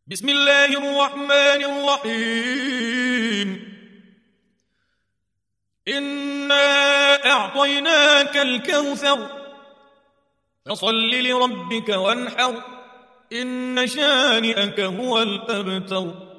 بسم الله الرحمن الرحيم. إنا أعطيناك الكوثر فصل لربك وانحر إن شانئك هو الأبتر.